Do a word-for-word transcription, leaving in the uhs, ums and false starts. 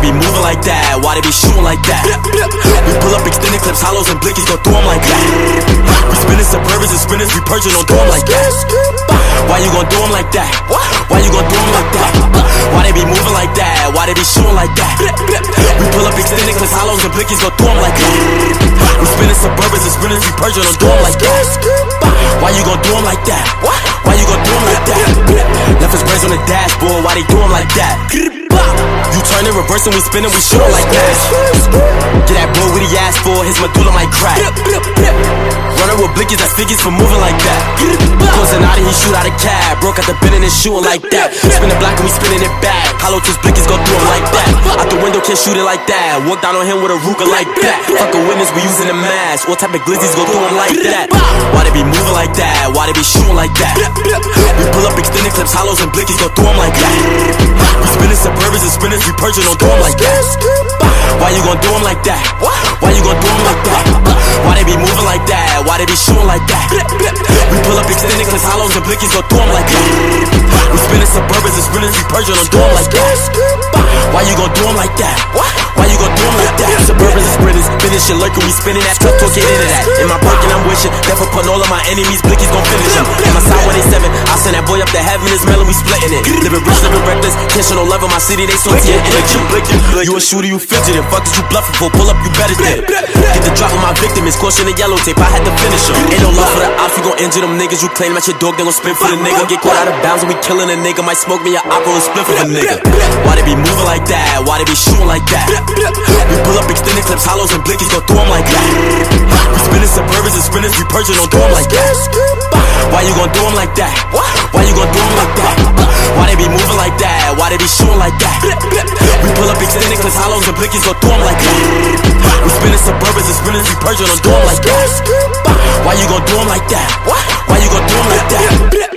be moving like that? Why they be shooting like that? We pull up extended clips, hollows and blickies, go through them like that. We spinning Suburbans and spinners, we purging, don't do them like that. Why you gon' do them like that? Why you gon' do them like that? Why they be moving like that? Why they be shooting like that? We pull up extended clips, hollows and blickies, go through them like that. We spinning Suburbans and spinners, we purging, don't do them like that. Why you gon' do them like that? Why you gon' do them like that? Left his brains on the dashboard, why they do them like that? You turn and reverse and we spin and we shoot him like that. Get that boy what he asked for, his medulla might crack. Runner with blickies, that's figures for moving like that. Closing out and he shoot out a cab. Broke out the bin and it's shooting like that. Spin the block and we spinning it back. Hollow twist blickies go through him like that. Out the window can't shoot it like that. Walk down on him with a Ruger like that. Fuck a witness, we using the mask. What type of glizzies go through him like that? Why they be moving like that? Why they be shooting like that? We pull up extended clips, hollows and blickies go through him like that. We spinning Suburbans and spinners, we purging, don't do them like that. Why you gon' do them like that? Why you gon' do them like that? Why they be moving like that? Why they be shooting like that? We pull up extended clips, hollows and blickies, go through them like that. We spinning Suburbans and spinners, we purging, don't do them like that. Why you gon' do them like that? Why you gon' do them like that? Suburbans and sprinters, finish your lurking, we spinning that truck, talk, get into that. In my Birkin, I'm wishing, never putting all of my enemies, blickies gon' finish them. In my side one eighty-seven, I send that boy up to heaven, his melon, we splitting it. Living rich, living reckless, can't show no love in my city, they salty and energy. You a shooter, you fidgeting, fuck is you bluffing for, pull up, you better did. Get the drop with my victim, it's caution and yellow tape, I had to finish him. Ain't no love for the ops, you gon' injure them niggas, you claim at your dog, they gon' spin for the nigga. Get caught out of bounds and we killing a nigga, might smoke me a opera and split for the nigga. Why they be moving like that? Why they be shooting like that? We pull up extended clips, hollows and blickies, go through them like that. We spinning Suburbans and spinners, we purging, don't do them like that. Why you gon' do them like that? Why you gon' do them like that? Why they be moving like that? Why they be shooting like that? We pull up extended clips, hollows and blickies, go through them like that. We spinning Suburbans and spinners, we purging, don't do them like that. Why you gon' do them like that? Why you gon' do them like that?